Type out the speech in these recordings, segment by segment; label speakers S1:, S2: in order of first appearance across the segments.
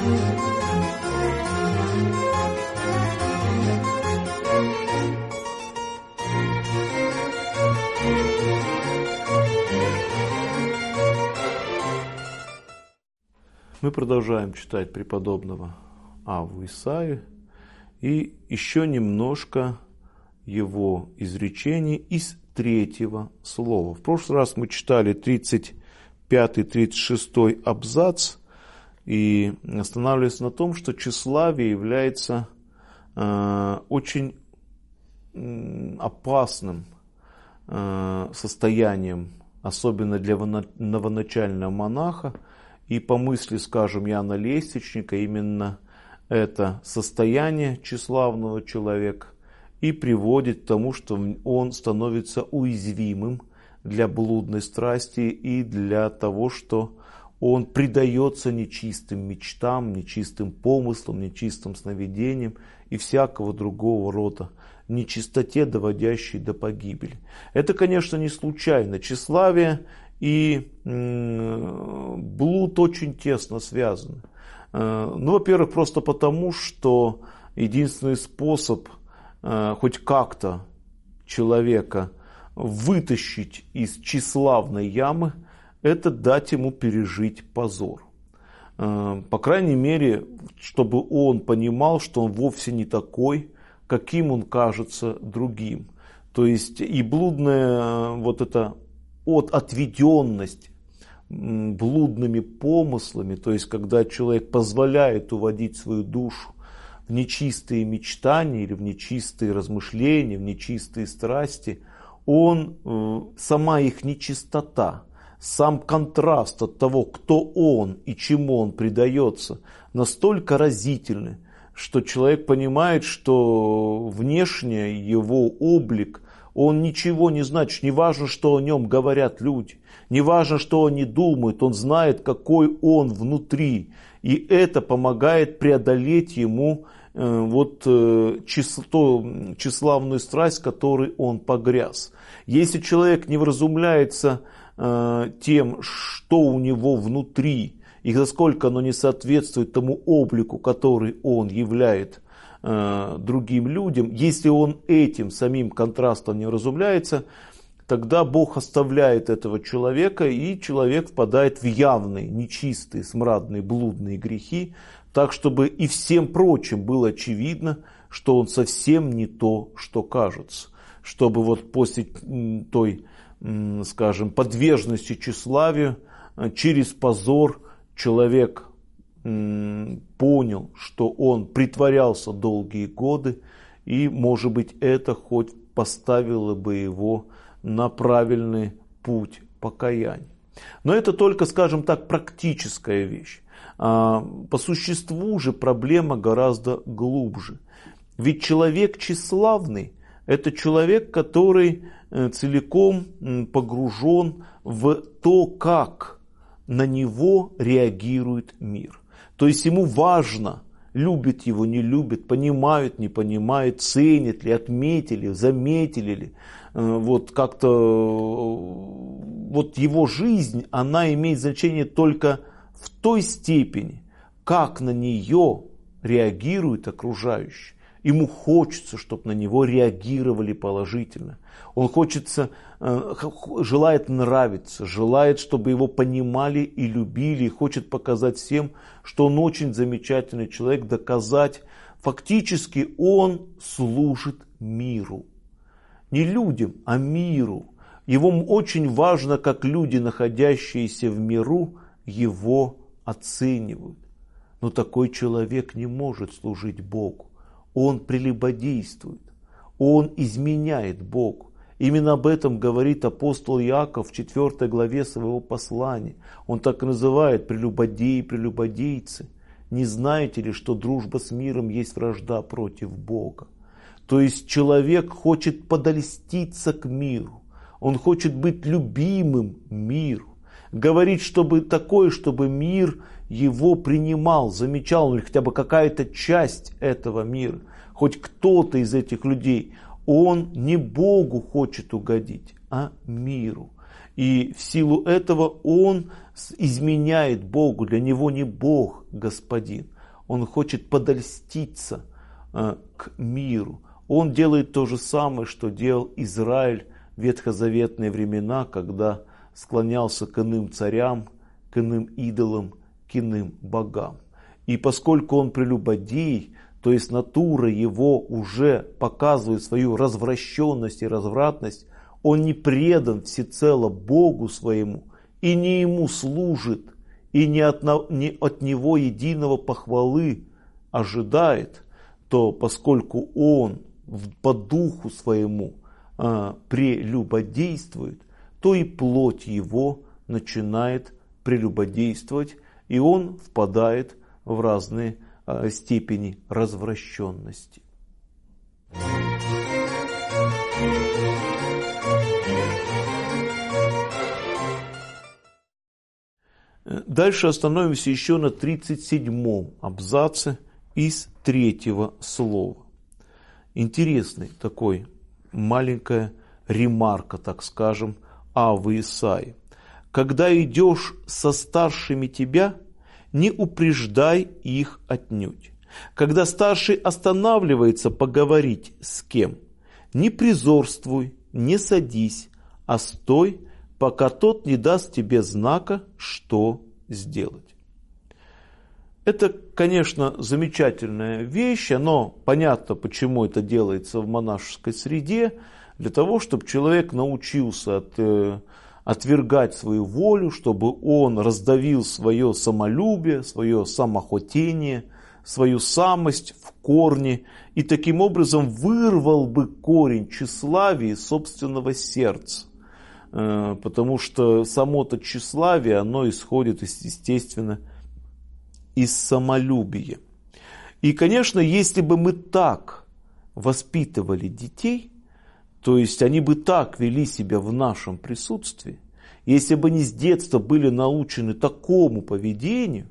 S1: Мы продолжаем читать преподобного Авву Исаию и еще немножко его изречений из третьего слова. В прошлый раз мы читали 35-36 абзац и останавливались на том, что тщеславие является очень опасным состоянием, особенно для новоначального монаха. И по мысли, скажем, Иоанна Лестничника, именно это состояние тщеславного человека и приводит к тому, что он становится уязвимым для блудной страсти и для того, что он предается нечистым мечтам, нечистым помыслам, нечистым сновидениям и всякого другого рода нечистоте, доводящей до погибели. Это, конечно, не случайно. Тщеславие и блуд очень тесно связаны. Ну, во-первых, просто потому, что единственный способ хоть как-то человека вытащить из тщеславной ямы – это дать ему пережить позор. По крайней мере, чтобы он понимал, что он вовсе не такой, каким он кажется другим. То есть и блудная вот эта отведенность блудными помыслами, то есть когда человек позволяет уводить свою душу в нечистые мечтания или в нечистые размышления, в нечистые страсти, сама их нечистота, сам контраст от того, кто он и чему он предается, настолько разительны, что человек понимает, что внешне его облик, он ничего не значит, не важно, что о нем говорят люди, не важно, что они думают, он знает, какой он внутри. И это помогает преодолеть ему тщеславную страсть, в которой он погряз. Если человек не вразумляется тем, что у него внутри, и насколько оно не соответствует тому облику, который он являет другим людям, если он этим самим контрастом не вразумляется, тогда Бог оставляет этого человека, и человек впадает в явные, нечистые, смрадные, блудные грехи, так, чтобы и всем прочим было очевидно, что он совсем не то, что кажется. Чтобы вот после той, скажем, подверженности тщеславию, через позор человек понял, что он притворялся долгие годы, и, может быть, это хоть поставило бы его на правильный путь покаяния. Но это только, скажем так, практическая вещь. По существу же проблема гораздо глубже. Ведь человек тщеславный – это человек, который целиком погружен в то, как на него реагирует мир. То есть ему важно, любит его, не любит, понимает, не понимает, ценит ли, отметили, заметили ли. Вот как-то вот его жизнь, она имеет значение только в той степени, как на нее реагируют окружающие. Ему хочется, чтобы на него реагировали положительно. Он желает нравиться, желает, чтобы его понимали и любили, и хочет показать всем, что он очень замечательный человек, доказать. Фактически он служит миру. Не людям, а миру. Ему очень важно, как люди, находящиеся в миру, его оценивают. Но такой человек не может служить Богу. Он прелюбодействует, он изменяет Богу. Именно об этом говорит апостол Иаков в 4 главе своего послания. Он так и называет: прелюбодеи, прелюбодейцы. Не знаете ли, что дружба с миром есть вражда против Бога? То есть человек хочет подольститься к миру. Он хочет быть любимым миру. Говорит, чтобы мир его принимал, замечал, или хотя бы какая-то часть этого мира, хоть кто-то из этих людей. Он не Богу хочет угодить, а миру. И в силу этого он изменяет Богу. Для него не Бог господин. Он хочет подольститься к миру. Он делает то же самое, что делал Израиль в ветхозаветные времена, когда склонялся к иным царям, к иным идолам, к иным богам. И поскольку он прелюбодей, то есть натура его уже показывает свою развращенность и развратность, он не предан всецело Богу своему и не ему служит, и не от него единого похвалы ожидает, то поскольку он по духу своему прелюбодействует, то и плоть его начинает прелюбодействовать, и он впадает в разные степени развращенности. Дальше остановимся еще на 37-м абзаце из 3-го слова. Интересный такой, маленькая ремарка, так скажем, Авы Исаии. «Когда идешь со старшими тебя, не упреждай их отнюдь. Когда старший останавливается поговорить с кем, не призорствуй, не садись, а стой, пока тот не даст тебе знака, что сделать». Это, конечно, замечательная вещь, но понятно, почему это делается в монашеской среде, для того, чтобы человек научился отвергать свою волю, чтобы он раздавил свое самолюбие, свое самохотение, свою самость в корне и таким образом вырвал бы корень тщеславия из собственного сердца. Потому что само-то тщеславие, оно исходит, естественно, из самолюбия. И, конечно, если бы мы так воспитывали детей, то есть они бы так вели себя в нашем присутствии, если бы они с детства были научены такому поведению,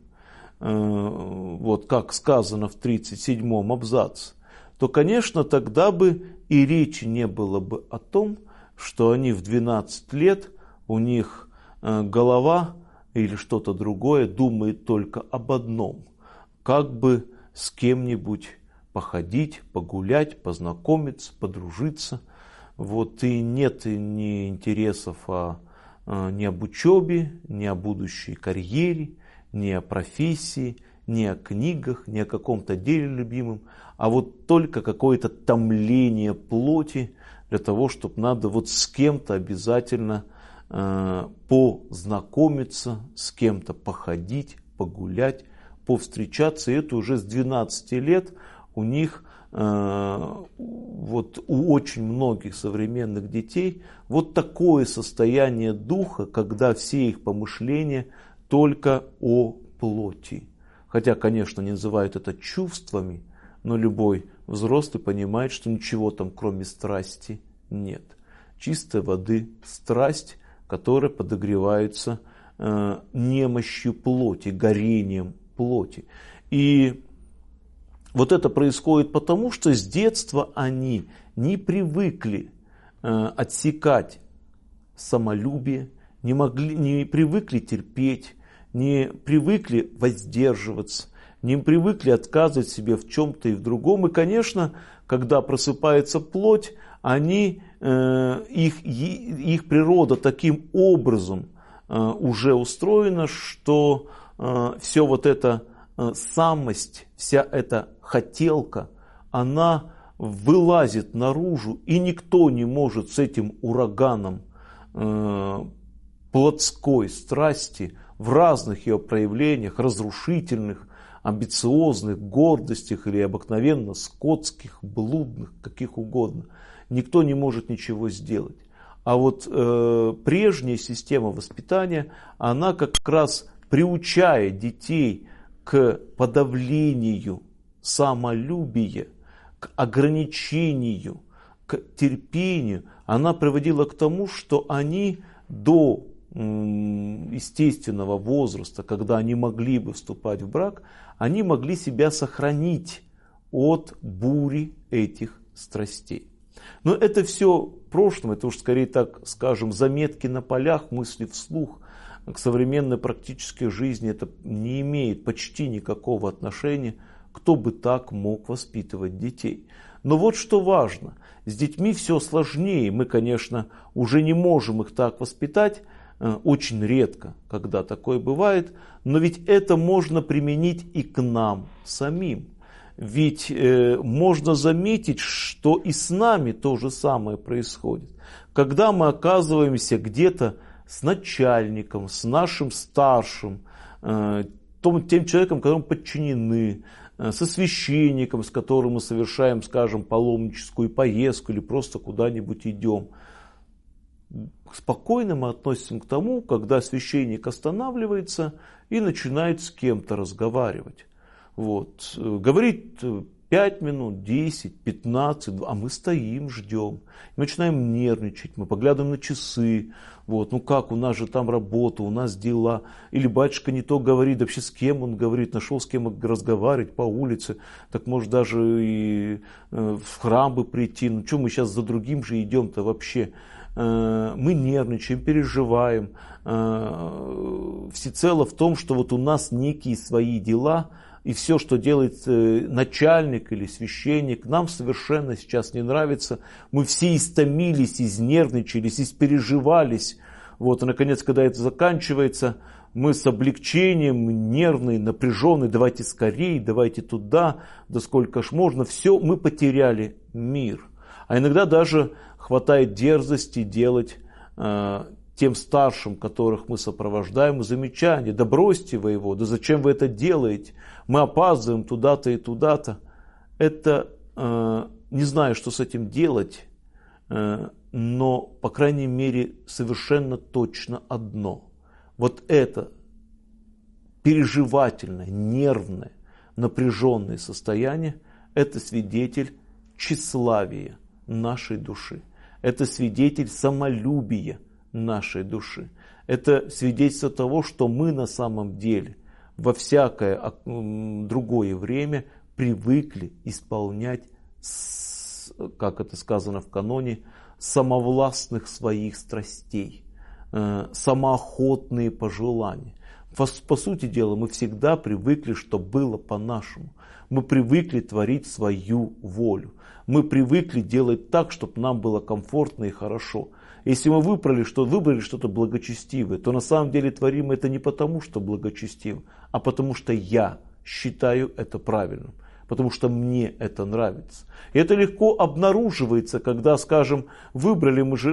S1: вот как сказано в 37-м абзаце, то, конечно, тогда бы и речи не было бы о том, что они в 12 лет, у них голова или что-то другое думает только об одном, как бы с кем-нибудь походить, погулять, познакомиться, подружиться. Вот, и нет ни интересов ни об учебе, ни о будущей карьере, ни о профессии, ни о книгах, ни о каком-то деле любимом, а вот только какое-то томление плоти для того, чтобы надо вот с кем-то обязательно познакомиться, с кем-то походить, погулять, повстречаться. И это уже с 12 лет у них, вот у очень многих современных детей, вот такое состояние духа, когда все их помышления только о плоти. Хотя, конечно, не называют это чувствами, но любой взрослый понимает, что ничего там кроме страсти нет. Чистой воды страсть, которая подогревается немощью плоти, горением плоти. И вот это происходит потому, что с детства они не привыкли отсекать самолюбие, не привыкли терпеть, не привыкли воздерживаться, не привыкли отказывать себе в чем-то и в другом. И, конечно, когда просыпается плоть, их природа таким образом уже устроена, что все вот эта самость, вся эта хотелка, она вылазит наружу, и никто не может с этим ураганом плотской страсти в разных ее проявлениях, разрушительных, амбициозных, гордостях или обыкновенно скотских, блудных, каких угодно. Никто не может ничего сделать. А вот прежняя система воспитания, она как раз приучает детей к подавлению самолюбия, к ограничению, к терпению. Она приводила к тому, что они до естественного возраста, когда они могли бы вступать в брак, они могли себя сохранить от бури этих страстей. Но это все в прошлом, это уж скорее, так скажем, заметки на полях, мысли вслух. к современной практической жизни это не имеет почти никакого отношения. Кто бы так мог воспитывать детей? Но вот что важно, с детьми все сложнее. Мы, конечно, уже не можем их так воспитать, очень редко, когда такое бывает, но ведь это можно применить и к нам самим. Ведь можно заметить, что и с нами то же самое происходит. Когда мы оказываемся где-то с начальником, с нашим старшим, тем человеком, которому подчинены, со священником, с которым мы совершаем, скажем, паломническую поездку или просто куда-нибудь идем. Спокойно мы относимся к тому, когда священник останавливается и начинает с кем-то разговаривать. Вот. Говорит 5 минут, 10, 15, а мы стоим, ждем. Мы начинаем нервничать, мы поглядываем на часы. Вот, ну как, у нас же там работа, у нас дела. Или батюшка не то говорит, вообще с кем он говорит, нашел с кем разговаривать по улице. Так может даже и в храм бы прийти. Ну что мы сейчас за другим же идем-то вообще? Мы нервничаем, переживаем. Всецело в том, что вот у нас некие свои дела. И все, что делает начальник или священник, нам совершенно сейчас не нравится. Мы все истомились, изнервничались, испереживались. Вот, и наконец, когда это заканчивается, мы с облегчением, нервные, напряженные, давайте скорее, давайте туда, да сколько ж можно. Все, мы потеряли мир. А иногда даже хватает дерзости делать тем старшим, которых мы сопровождаем, замечания. Да бросьте вы его, да зачем вы это делаете? Мы опаздываем туда-то и туда-то. Это не знаю, что с этим делать, но, по крайней мере, совершенно точно одно. Вот это переживательное, нервное, напряженное состояние, это свидетель тщеславия нашей души. Это свидетель самолюбия нашей души. Это свидетельство того, что мы на самом деле во всякое другое время привыкли исполнять, как это сказано в каноне, самовластных своих страстей, самоохотные пожелания. По сути дела, мы всегда привыкли, что было по-нашему. Мы привыкли творить свою волю. Мы привыкли делать так, чтобы нам было комфортно и хорошо. Если мы выбрали что-то благочестивое, то на самом деле творим это не потому, что благочестиво, а потому что я считаю это правильным, потому что мне это нравится. И это легко обнаруживается, когда, скажем, выбрали мы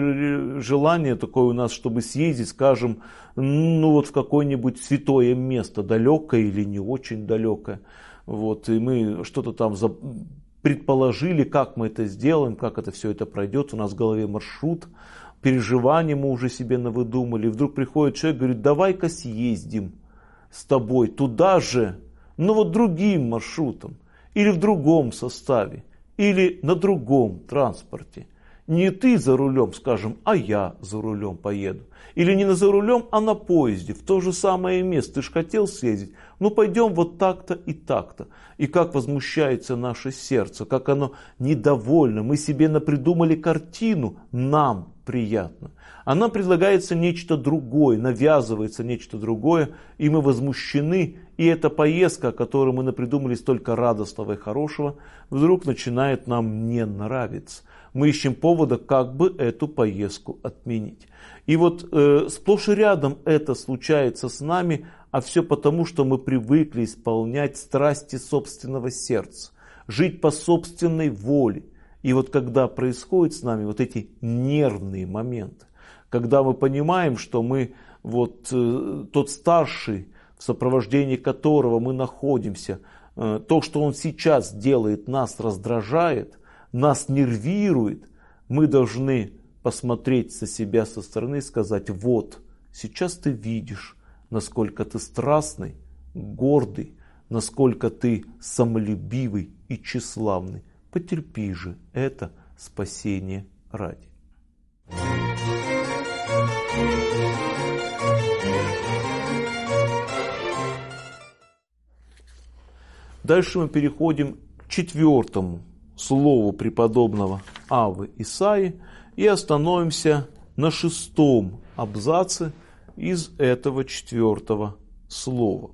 S1: желание такое у нас, чтобы съездить, скажем, ну вот в какое-нибудь святое место, далекое или не очень далекое. Вот, и мы что-то там предположили, как мы это сделаем, как это все это пройдет. У нас в голове маршрут, переживания мы уже себе навыдумали. И вдруг приходит человек и говорит, давай-ка съездим с тобой туда же, но вот другим маршрутом, или в другом составе, или на другом транспорте. Не ты за рулем, скажем, а я за рулем поеду. Или не за рулем, а на поезде, в то же самое место. Ты же хотел съездить, ну пойдем вот так-то и так-то. И как возмущается наше сердце, как оно недовольно. Мы себе напридумали картину, нам приятно. А нам предлагается нечто другое, навязывается нечто другое, и мы возмущены. И эта поездка, о которой мы напридумали столько радостного и хорошего, вдруг начинает нам не нравиться. Мы ищем повода, как бы эту поездку отменить. И вот сплошь и рядом это случается с нами, а все потому, что мы привыкли исполнять страсти собственного сердца, жить по собственной воле. И вот когда происходят с нами вот эти нервные моменты, когда мы понимаем, что мы вот тот старший, в сопровождении которого мы находимся, то, что он сейчас делает, нас раздражает, нас нервирует, мы должны посмотреть со себя со стороны и сказать, вот, сейчас ты видишь, насколько ты страстный, гордый, насколько ты самолюбивый и тщеславный. Потерпи же это спасение ради. Дальше мы переходим к 4-му слову преподобного Аввы Исаии и остановимся на 6-м абзаце, из этого 4 слова.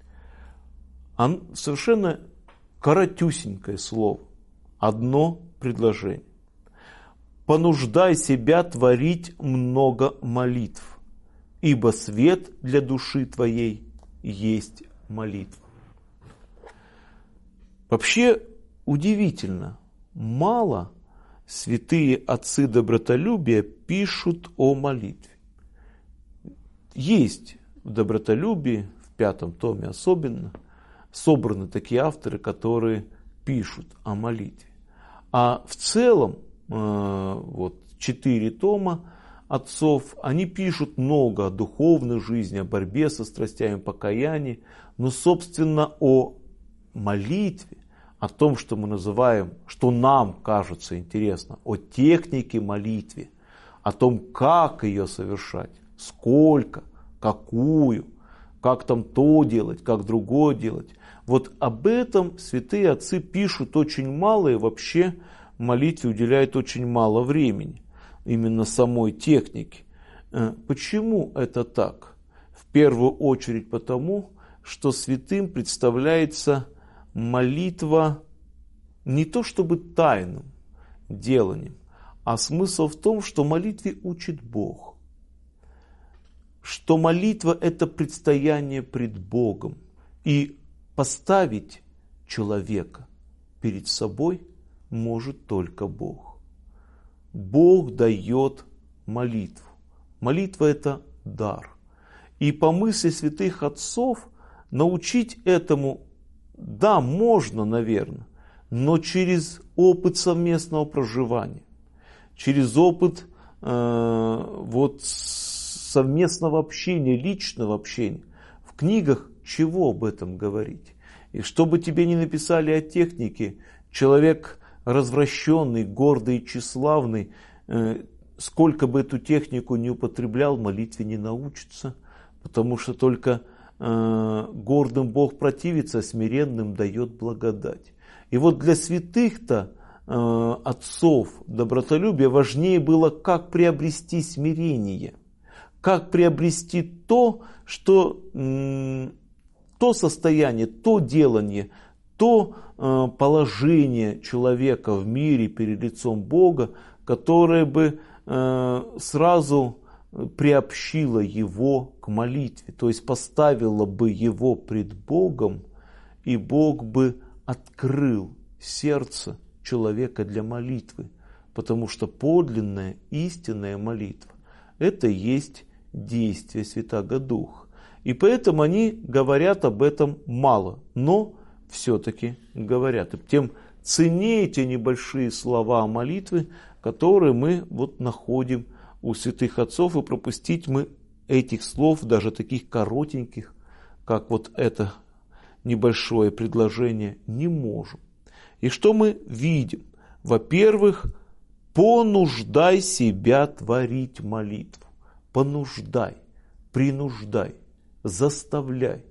S1: Совершенно коротюсенькое слово, одно предложение. «Понуждай себя творить много молитв, ибо свет для души твоей есть молитва». Вообще удивительно, мало святые отцы добротолюбия пишут о молитве. Есть в добротолюбии, в 5 томе особенно, собраны такие авторы, которые пишут о молитве. А в целом, 4 тома отцов, они пишут много о духовной жизни, о борьбе со страстями, покаянии, но, собственно, о молитве, о том, что мы называем, что нам кажется интересно, о технике молитвы, о том, как ее совершать, сколько, какую, как там то делать, как другое делать. Вот об этом святые отцы пишут очень мало, и вообще молитве уделяют очень мало времени, именно самой технике. Почему это так? В первую очередь потому, что святым представляется молитва не то чтобы тайным деланием, а смысл в том, что молитве учит Бог. Что молитва – это предстояние пред Богом. И поставить человека перед собой может только Бог. Бог дает молитву. Молитва – это дар. И по мысли святых отцов научить этому, да, можно, наверное, но через опыт совместного проживания, через опыт совместного общения, личного общения. В книгах чего об этом говорить? И что бы тебе ни написали о технике, человек развращенный, гордый и тщеславный, сколько бы эту технику не употреблял, молитве не научится, потому что только гордым Бог противится, а смиренным дает благодать. И вот для святых-то отцов добротолюбия важнее было, как приобрести смирение, как приобрести то, что то состояние, то делание, то положение человека в мире перед лицом Бога, которое бы сразу приобщило его к молитве, то есть поставило бы его пред Богом, и Бог бы открыл сердце человека для молитвы, потому что подлинная, истинная молитва – это и есть действие Святаго Духа. И поэтому они говорят об этом мало, но все-таки говорят. И тем ценнее те небольшие слова молитвы, которые мы находим у святых отцов, и пропустить мы этих слов, даже таких коротеньких, как это небольшое предложение, не можем. И что мы видим? Во-первых, понуждай себя творить молитву. Понуждай, принуждай, заставляй.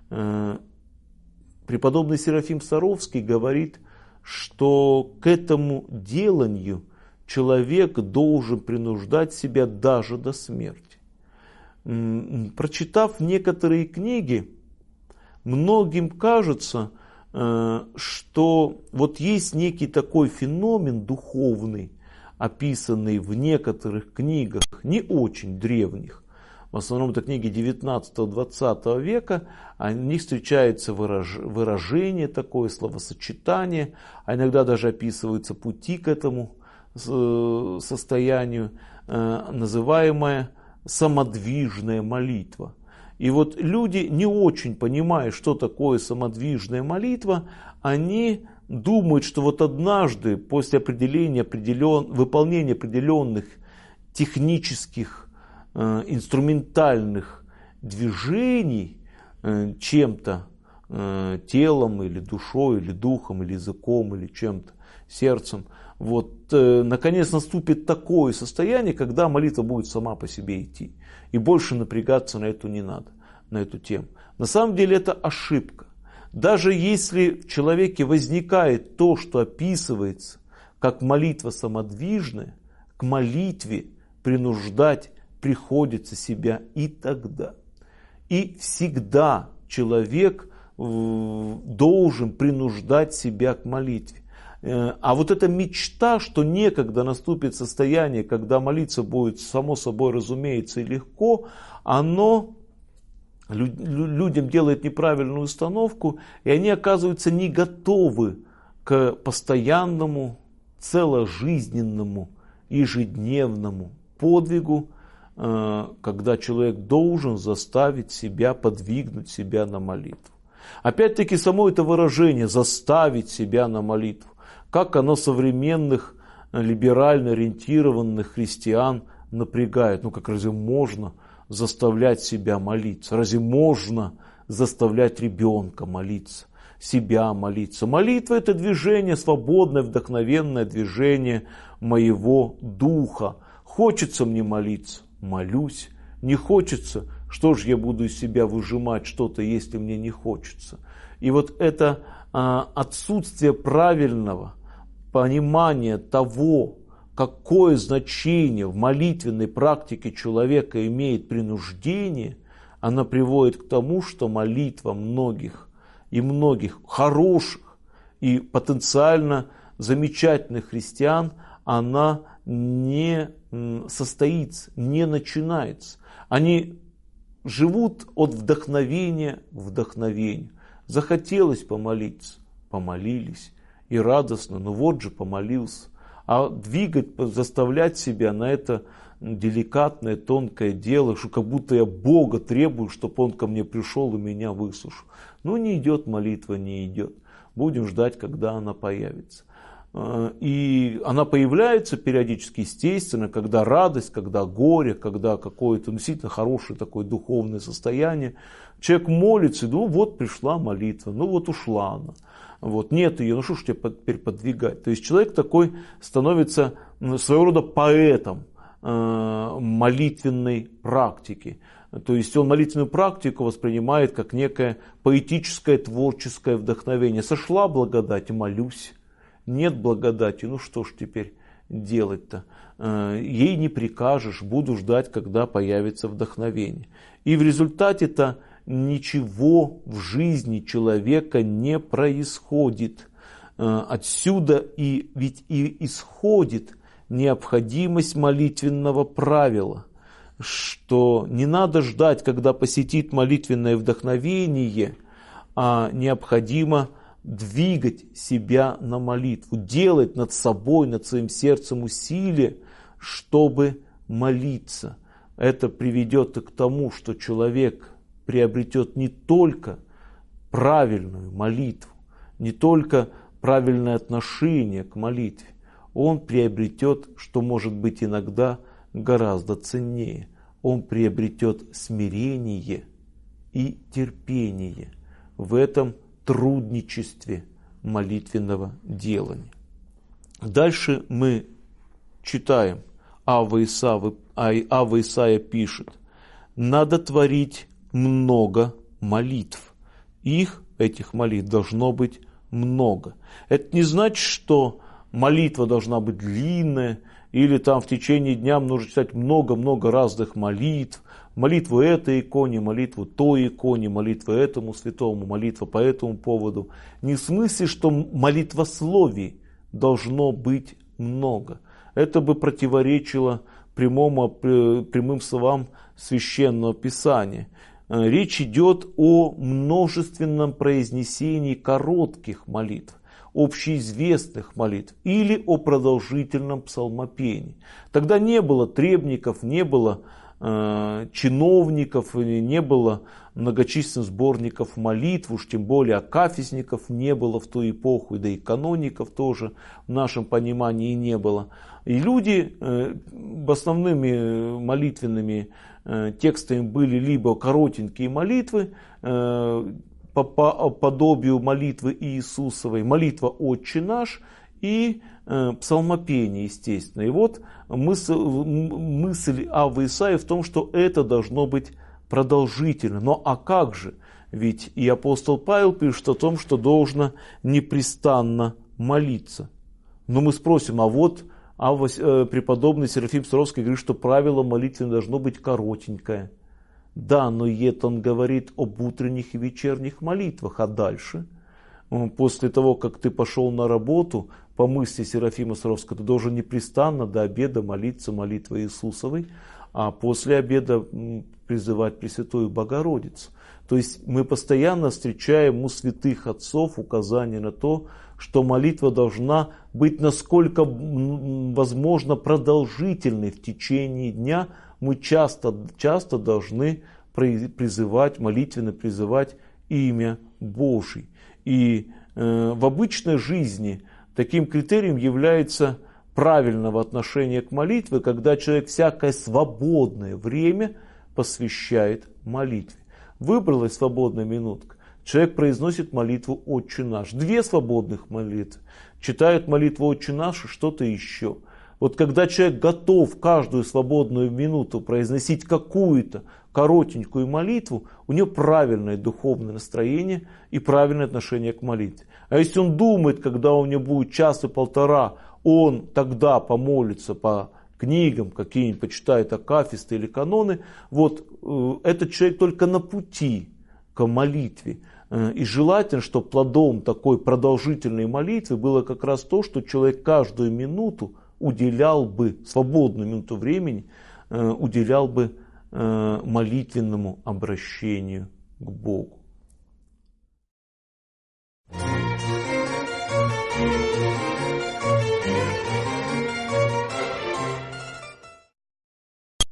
S1: Преподобный Серафим Саровский говорит, что к этому деланию человек должен принуждать себя даже до смерти. Прочитав некоторые книги, многим кажется, что есть некий такой феномен духовный, описанный в некоторых книгах, не очень древних. В основном это книги 19-20 века, о них встречается выражение такое, словосочетание, а иногда даже описываются пути к этому состоянию, называемая самодвижная молитва. И люди, не очень понимая, что такое самодвижная молитва, они думают, что однажды после выполнения определенных технических, инструментальных движений чем-то, телом или душой, или духом, или языком, или чем-то, сердцем, наконец наступит такое состояние, когда молитва будет сама по себе идти. И больше напрягаться на эту не надо, на эту тему. На самом деле это ошибка. Даже если в человеке возникает то, что описывается как молитва самодвижная, к молитве принуждать приходится себя и тогда. И всегда человек должен принуждать себя к молитве. А вот эта мечта, что некогда наступит состояние, когда молиться будет само собой разумеется и легко, оно людям делает неправильную установку, и они оказываются не готовы к постоянному, целожизненному, ежедневному подвигу, когда человек должен заставить себя, подвигнуть себя на молитву. Опять-таки само это выражение «заставить себя на молитву», как оно современных либерально ориентированных христиан напрягает. Ну как разве можно заставлять себя молиться? Разве можно заставлять ребенка молиться, себя молиться? Молитва – это движение, свободное, вдохновенное движение моего духа. Хочется мне молиться – молюсь. Не хочется – что же я буду из себя выжимать что-то, если мне не хочется? И вот это отсутствие правильного понимания того, какое значение в молитвенной практике человека имеет принуждение, она приводит к тому, что молитва многих хороших и потенциально замечательных христиан, она не состоится, не начинается. Они живут от вдохновения к вдохновению. Захотелось помолиться, помолились, и радостно, ну вот же помолился. А двигать, заставлять себя на это деликатное, тонкое дело, что как будто я Бога требую, чтобы Он ко мне пришел и меня выслушал. Ну не идет молитва, не идет. Будем ждать, когда она появится. И она появляется периодически, естественно, когда радость, когда горе, когда какое-то действительно хорошее такое духовное состояние. Человек молится, ну вот пришла молитва, ну вот ушла она. Вот, нет ее, ну что ж тебе теперь подвигать? То есть человек такой становится своего рода поэтом молитвенной практики. То есть он молитвенную практику воспринимает как некое поэтическое, творческое вдохновение. Сошла благодать, молюсь. Нет благодати, ну что ж теперь делать-то? Ей не прикажешь, буду ждать, когда появится вдохновение. И в результате-то ничего в жизни человека не происходит. Отсюда ведь и исходит необходимость молитвенного правила, что не надо ждать, когда посетит молитвенное вдохновение, а необходимо двигать себя на молитву, делать над собой, над своим сердцем усилия, чтобы молиться. Это приведет к тому, что человек приобретет не только правильную молитву, не только правильное отношение к молитве, он приобретет, что может быть иногда гораздо ценнее, он приобретет смирение и терпение в этом трудничестве молитвенного делания. Дальше мы читаем, Авва Исаия пишет: надо творить много молитв. Этих молитв должно быть много. Это не значит, что молитва должна быть длинная, или там в течение дня нужно читать много-много разных молитв. Молитву этой иконе, молитву той иконе, молитву этому святому, молитва по этому поводу. Не в смысле, что молитвословий должно быть много. Это бы противоречило прямым словам Священного Писания. Речь идет о множественном произнесении коротких молитв, общеизвестных молитв или о продолжительном псалмопении. Тогда не было требников, не было чиновников, не было многочисленных сборников молитв, уж тем более акафистников не было в ту эпоху, да и каноников тоже в нашем понимании не было. И люди основными молитвенными текстами были либо коротенькие молитвы, по подобию молитвы Иисусовой, молитва «Отче наш» и псалмопение, естественно. И вот мысль Аввы Исаии в том, что это должно быть продолжительно. Но а как же? Ведь и апостол Павел пишет о том, что должно непрестанно молиться. Но мы спросим, а вот А преподобный Серафим Саровский говорит, что правило молитвы должно быть коротенькое. Да, но это он говорит об утренних и вечерних молитвах, а дальше, после того, как ты пошел на работу, по мысли Серафима Саровского, ты должен непрестанно до обеда молиться молитвой Иисусовой, а после обеда призывать Пресвятую Богородицу. То есть мы постоянно встречаем у святых отцов указание на то, что молитва должна быть насколько возможно продолжительной в течение дня. Мы часто должны молитвенно призывать имя Божие. И в обычной жизни таким критерием является правильного отношения к молитве, когда человек всякое свободное время посвящает молитве. Выбралась свободная минутка, человек произносит молитву «Отче наш». 2 свободных молитвы. Читают молитву «Отче наш» и что-то еще. Вот когда человек готов каждую свободную минуту произносить какую-то коротенькую молитву, у него правильное духовное настроение и правильное отношение к молитве. А если он думает, когда у него будет час и полтора, он тогда помолится по книгам, какие-нибудь почитает акафисты или каноны, вот этот человек только на пути к молитве. И желательно, чтобы плодом такой продолжительной молитвы было как раз то, что человек каждую минуту уделял бы, свободную минуту времени, уделял бы молитвенному обращению к Богу.